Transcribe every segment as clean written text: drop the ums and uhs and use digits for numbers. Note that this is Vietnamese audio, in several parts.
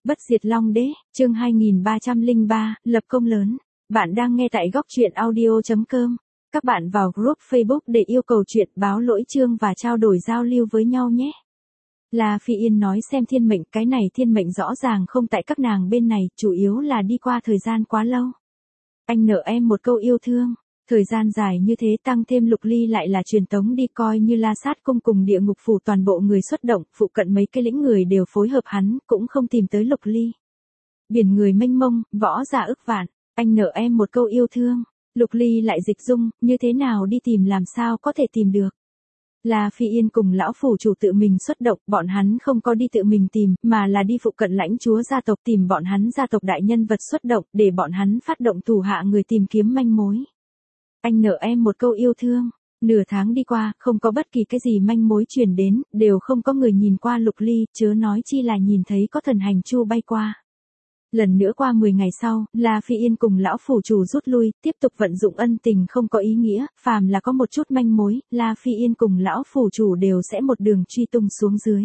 Bất diệt Long Đế, chương 2303, lập công lớn. Bạn đang nghe tại góc truyện audio.com. Các bạn vào group Facebook để yêu cầu chuyện, báo lỗi chương và trao đổi giao lưu với nhau nhé. La Phi Yên nói xem thiên mệnh, cái này thiên mệnh rõ ràng không tại các nàng bên này, chủ yếu là đi qua thời gian quá lâu. Anh nợ em một câu yêu thương. Thời gian dài như thế tăng thêm Lục Ly lại là truyền tống đi, coi như La Sát Cung cùng địa ngục phủ toàn bộ người xuất động, phụ cận mấy cái lĩnh người đều phối hợp hắn, cũng không tìm tới Lục Ly. Biển người mênh mông, võ giả ức vạn, anh nợ em một câu yêu thương. Lục Ly lại dịch dung, như thế nào đi tìm làm sao có thể tìm được. La Phi Yên cùng lão phủ chủ tự mình xuất động, bọn hắn không có đi tự mình tìm, mà là đi phụ cận lãnh chúa gia tộc tìm bọn hắn gia tộc đại nhân vật xuất động, để bọn hắn phát động thủ hạ người tìm kiếm manh mối. Anh nợ em một câu yêu thương. Nửa tháng đi qua, không có bất kỳ cái gì manh mối truyền đến, đều không có người nhìn qua Lục Ly, chớ nói chi là nhìn thấy có thần hành chu bay qua. Lần nữa qua 10 ngày sau, La Phi Yên cùng lão phủ chủ rút lui, tiếp tục vận dụng ân tình không có ý nghĩa, phàm là có một chút manh mối, La Phi Yên cùng lão phủ chủ đều sẽ một đường truy tung xuống dưới.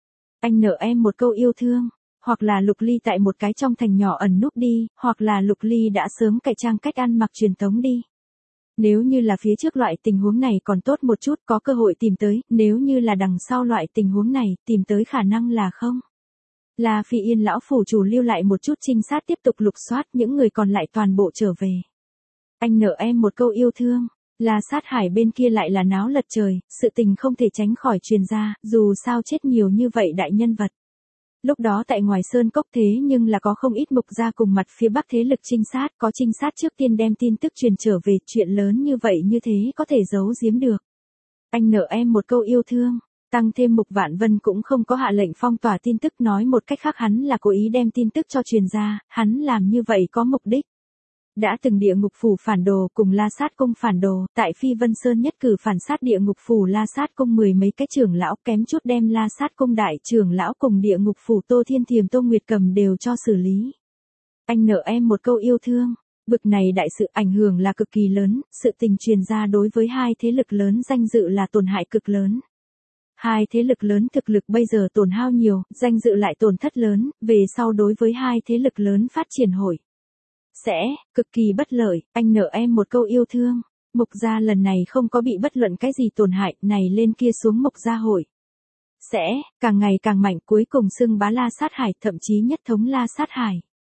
Anh nợ em một câu yêu thương. Hoặc là Lục Ly tại một cái trong thành nhỏ ẩn núp đi, hoặc là Lục Ly đã sớm cải trang cách ăn mặc truyền tống đi. Nếu như là phía trước loại tình huống này còn tốt một chút, có cơ hội tìm tới, nếu như là đằng sau loại tình huống này, tìm tới khả năng là không. La Phi Yên lão phủ chủ lưu lại một chút trinh sát tiếp tục lục soát, những người còn lại toàn bộ trở về. Anh nợ em một câu yêu thương. La Sát Hải bên kia lại là náo lật trời, sự tình không thể tránh khỏi truyền ra, dù sao chết nhiều như vậy đại nhân vật. Lúc đó tại ngoài sơn cốc thế nhưng là có không ít mục gia cùng mặt phía bắc thế lực trinh sát, có trinh sát trước tiên đem tin tức truyền trở về, chuyện lớn như vậy như thế có thể giấu giếm được. Anh nợ em một câu yêu thương. Tăng thêm Mục Vạn Vân cũng không có hạ lệnh phong tỏa tin tức, nói một cách khác hắn là cố ý đem tin tức cho truyền ra, hắn làm như vậy có mục đích. Đã từng địa ngục phủ phản đồ cùng La Sát Cung phản đồ, tại Phi Vân Sơn nhất cử phản sát địa ngục phủ La Sát Cung 10 mấy cái trưởng lão, kém chút đem La Sát Cung đại trưởng lão cùng địa ngục phủ Tô Thiên Thiềm Tô Nguyệt Cầm đều cho xử lý. Anh nợ em một câu yêu thương. Bực này đại sự ảnh hưởng là cực kỳ lớn, sự tình truyền ra đối với hai thế lực lớn danh dự là tổn hại cực lớn. Hai thế lực lớn thực lực bây giờ tổn hao nhiều, danh dự lại tổn thất lớn, về sau đối với hai thế lực lớn phát triển hội sẽ cực kỳ bất lợi. Anh nợ em một câu yêu thương. Mục gia lần này không có bị bất luận cái gì tổn hại, này lên kia xuống Mục gia hội sẽ càng ngày càng mạnh, cuối cùng xưng bá La Sát Hải, thậm chí nhất thống La Sát Hải.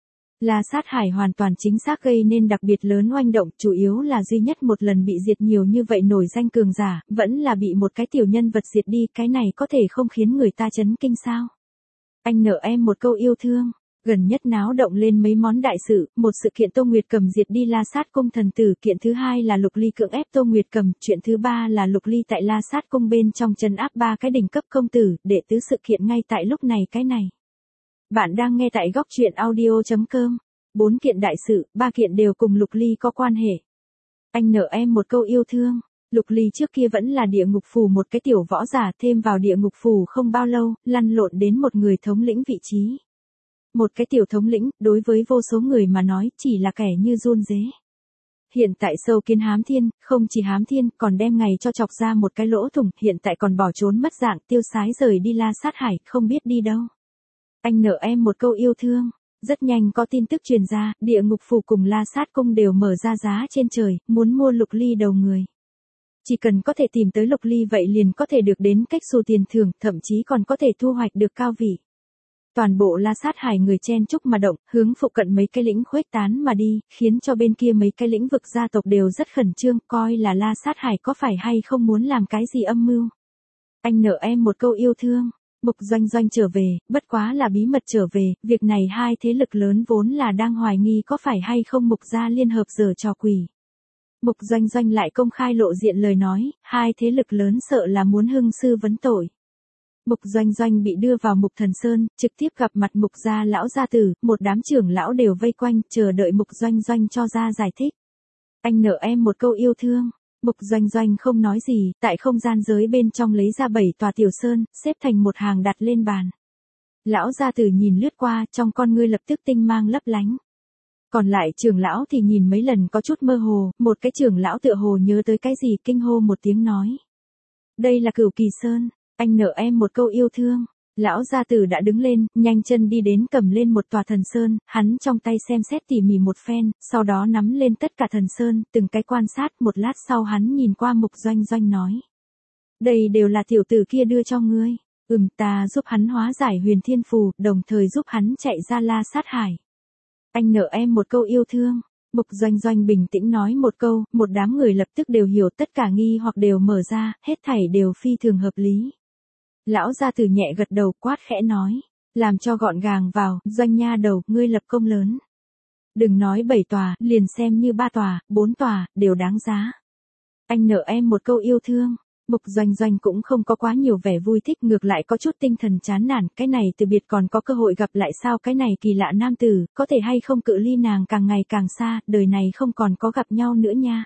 La Sát Hải hoàn toàn chính xác gây nên đặc biệt lớn oanh động, chủ yếu là duy nhất một lần bị diệt nhiều như vậy nổi danh cường giả, vẫn là bị một cái tiểu nhân vật diệt đi, cái này có thể không khiến người ta chấn kinh sao. Anh nợ em một câu yêu thương. Gần nhất náo động lên mấy món đại sự, một sự kiện Tô Nguyệt Cầm diệt đi La Sát Cung thần tử, kiện thứ hai là Lục Ly cưỡng ép Tô Nguyệt Cầm, chuyện thứ ba là Lục Ly tại La Sát Cung bên trong trấn áp 3 cái đỉnh cấp công tử, đệ tứ sự kiện ngay tại lúc này cái này. Bạn đang nghe tại góc truyện audio.com. 4 kiện đại sự, 3 kiện đều cùng Lục Ly có quan hệ. Anh nợ em một câu yêu thương. Lục Ly trước kia vẫn là địa ngục phủ một cái tiểu võ giả, thêm vào địa ngục phủ không bao lâu, lăn lộn đến một người thống lĩnh vị trí. Một cái tiểu thống lĩnh, đối với vô số người mà nói, chỉ là kẻ như run rế. Hiện tại sâu kiến hám thiên, không chỉ hám thiên, còn đem ngày cho chọc ra một cái lỗ thủng, hiện tại còn bỏ trốn mất dạng, tiêu sái rời đi La Sát Hải, không biết đi đâu. Anh nợ em một câu yêu thương. Rất nhanh có tin tức truyền ra, địa ngục phủ cùng La Sát Cung đều mở ra giá trên trời, muốn mua Lục Ly đầu người. Chỉ cần có thể tìm tới Lục Ly vậy liền có thể được đến cách xù tiền thưởng, thậm chí còn có thể thu hoạch được cao vị. Toàn bộ La Sát Hải người chen chúc mà động, hướng phụ cận mấy cái lĩnh khuếch tán mà đi, khiến cho bên kia mấy cái lĩnh vực gia tộc đều rất khẩn trương, coi là La Sát Hải có phải hay không muốn làm cái gì âm mưu. Anh nợ em một câu yêu thương. Mục Doanh Doanh trở về, bất quá là bí mật trở về, việc này hai thế lực lớn vốn là đang hoài nghi có phải hay không Mục gia liên hợp giở trò quỷ. Mục Doanh Doanh lại công khai lộ diện lời nói, hai thế lực lớn sợ là muốn hưng sư vấn tội. Mục Doanh Doanh bị đưa vào Mục Thần Sơn, trực tiếp gặp mặt Mục gia lão gia tử, một đám trưởng lão đều vây quanh, chờ đợi Mục Doanh Doanh cho ra giải thích. Anh nợ em một câu yêu thương. Mục Doanh Doanh không nói gì, tại không gian giới bên trong lấy ra 7 tòa tiểu sơn, xếp thành một hàng đặt lên bàn. Lão gia tử nhìn lướt qua, trong con ngươi lập tức tinh mang lấp lánh. Còn lại trưởng lão thì nhìn mấy lần có chút mơ hồ, một cái trưởng lão tựa hồ nhớ tới cái gì, kinh hô một tiếng nói. Đây là Cửu Kỳ Sơn. Anh nợ em một câu yêu thương. Lão gia tử đã đứng lên, nhanh chân đi đến cầm lên một tòa thần sơn, hắn trong tay xem xét tỉ mỉ một phen, sau đó nắm lên tất cả thần sơn, từng cái quan sát, một lát sau hắn nhìn qua Mục Doanh Doanh nói. Đây đều là tiểu tử kia đưa cho ngươi. Ta giúp hắn hóa giải huyền thiên phù, đồng thời giúp hắn chạy ra La Sát Hải. Anh nợ em một câu yêu thương. Mục Doanh Doanh bình tĩnh nói một câu, một đám người lập tức đều hiểu, tất cả nghi hoặc đều mở ra, hết thảy đều phi thường hợp lý. Lão gia tử nhẹ gật đầu, quát khẽ nói. Làm cho gọn gàng vào, Doanh nha đầu, ngươi lập công lớn. Đừng nói 7 tòa, liền xem như 3 tòa, 4 tòa, đều đáng giá. Anh nợ em một câu yêu thương. Mục Doanh Doanh cũng không có quá nhiều vẻ vui thích, ngược lại có chút tinh thần chán nản, cái này từ biệt còn có cơ hội gặp lại sao, cái này kỳ lạ nam tử, có thể hay không cự ly nàng càng ngày càng xa, đời này không còn có gặp nhau nữa nha.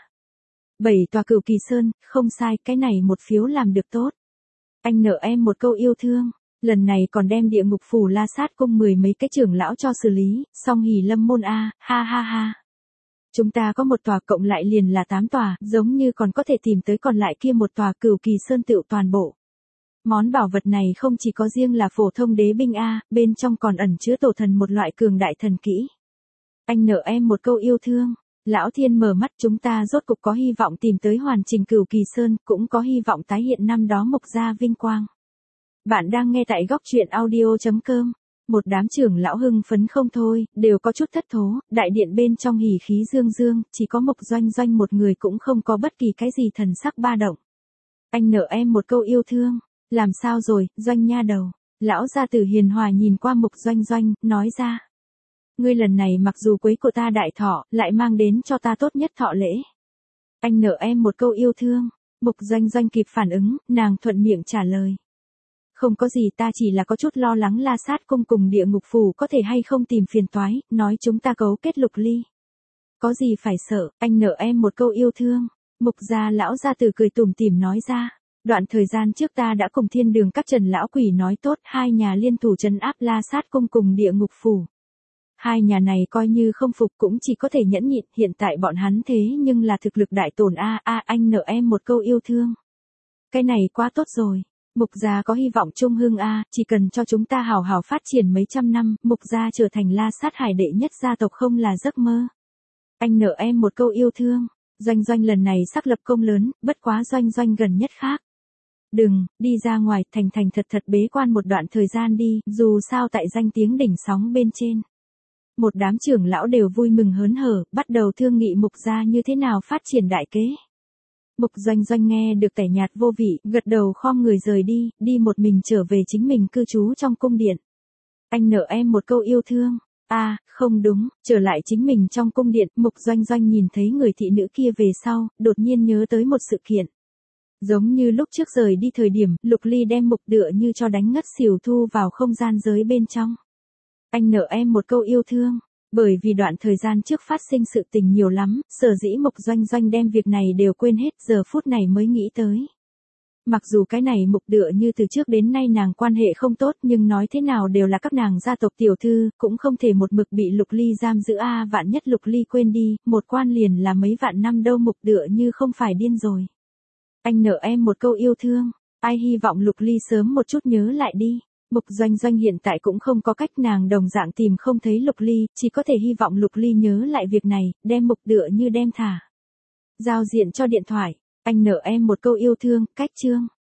7 tòa Cửu Kỳ Sơn, không sai, cái này một phiếu làm được tốt. Anh nợ em một câu yêu thương, lần này còn đem địa ngục phủ La Sát cung 10 mấy cái trưởng lão cho xử lý, song hỉ lâm môn a, ha ha ha. Chúng ta có một tòa cộng lại liền là 8 tòa, giống như còn có thể tìm tới còn lại kia một tòa Cửu Kỳ Sơn tựu toàn bộ. Món bảo vật này không chỉ có riêng là phổ thông đế binh a, bên trong còn ẩn chứa tổ thần một loại cường đại thần kỹ. Anh nợ em một câu yêu thương. Lão Thiên mở mắt, chúng ta rốt cục có hy vọng tìm tới hoàn chỉnh Cửu Kỳ Sơn, cũng có hy vọng tái hiện năm đó Mục gia vinh quang. Bạn đang nghe tại góc truyện audio.com. Một đám trưởng lão hưng phấn không thôi, đều có chút thất thố, đại điện bên trong hỉ khí dương dương, chỉ có Mục Doanh Doanh một người cũng không có bất kỳ cái gì thần sắc ba động. Anh nợ em một câu yêu thương. Làm sao rồi, Doanh nha đầu? Lão gia tử hiền hòa nhìn qua Mục Doanh Doanh, nói ra. Ngươi lần này mặc dù quấy của ta đại thọ, lại mang đến cho ta tốt nhất thọ lễ. Anh nợ em một câu yêu thương. Mục Doanh Doanh kịp phản ứng, nàng thuận miệng trả lời. Không có gì, ta chỉ là có chút lo lắng La Sát cung cùng địa ngục phủ có thể hay không tìm phiền toái, nói chúng ta cấu kết Lục Ly. Có gì phải sợ, anh nợ em một câu yêu thương. Mục gia lão gia tử cười tủm tỉm nói ra. Đoạn thời gian trước ta đã cùng Thiên Đường các Trần lão quỷ nói tốt, hai nhà liên thủ trấn áp La Sát cung cùng địa ngục phủ. Hai nhà này coi như không phục cũng chỉ có thể nhẫn nhịn, hiện tại bọn hắn thế nhưng là thực lực đại tổn a, anh nợ em một câu yêu thương. Cái này quá tốt rồi. Mục gia có hy vọng trung hưng a, chỉ cần cho chúng ta hào hào phát triển mấy trăm năm, Mục gia trở thành La Sát Hải đệ nhất gia tộc không là giấc mơ. Anh nợ em một câu yêu thương. Doanh Doanh lần này sắp lập công lớn, bất quá Doanh Doanh gần nhất khác. Đừng, đi ra ngoài, thành thành thật thật bế quan một đoạn thời gian đi, dù sao tại danh tiếng đỉnh sóng bên trên. Một đám trưởng lão đều vui mừng hớn hở, bắt đầu thương nghị Mục gia như thế nào phát triển đại kế. Mục Doanh Doanh nghe được tẻ nhạt vô vị, gật đầu khom người rời đi, đi một mình trở về chính mình cư trú trong cung điện. Anh nợ em một câu yêu thương. Không đúng, trở lại chính mình trong cung điện, Mục Doanh Doanh nhìn thấy người thị nữ kia về sau, đột nhiên nhớ tới một sự kiện. Giống như lúc trước rời đi thời điểm, Lục Ly đem Mục Tựa Như cho đánh ngất xỉu thu vào không gian giới bên trong. Anh nợ em một câu yêu thương. Bởi vì đoạn thời gian trước phát sinh sự tình nhiều lắm, sở dĩ Mục Doanh Doanh đem việc này đều quên hết, giờ phút này mới nghĩ tới. Mặc dù cái này Mục Tựa Như từ trước đến nay nàng quan hệ không tốt, nhưng nói thế nào đều là các nàng gia tộc tiểu thư, cũng không thể một mực bị Lục Ly giam giữ vạn nhất Lục Ly quên đi, một quan liền là mấy vạn năm đâu, Mục Tựa Như không phải điên rồi. Anh nợ em một câu yêu thương, ai hy vọng Lục Ly sớm một chút nhớ lại đi. Mục Doanh Doanh hiện tại cũng không có cách, nàng đồng dạng tìm không thấy Lục Ly, chỉ có thể hy vọng Lục Ly nhớ lại việc này, đem Mục Tựa Như đem thả. Giao diện cho điện thoại, anh nợ em một câu yêu thương, cách chương.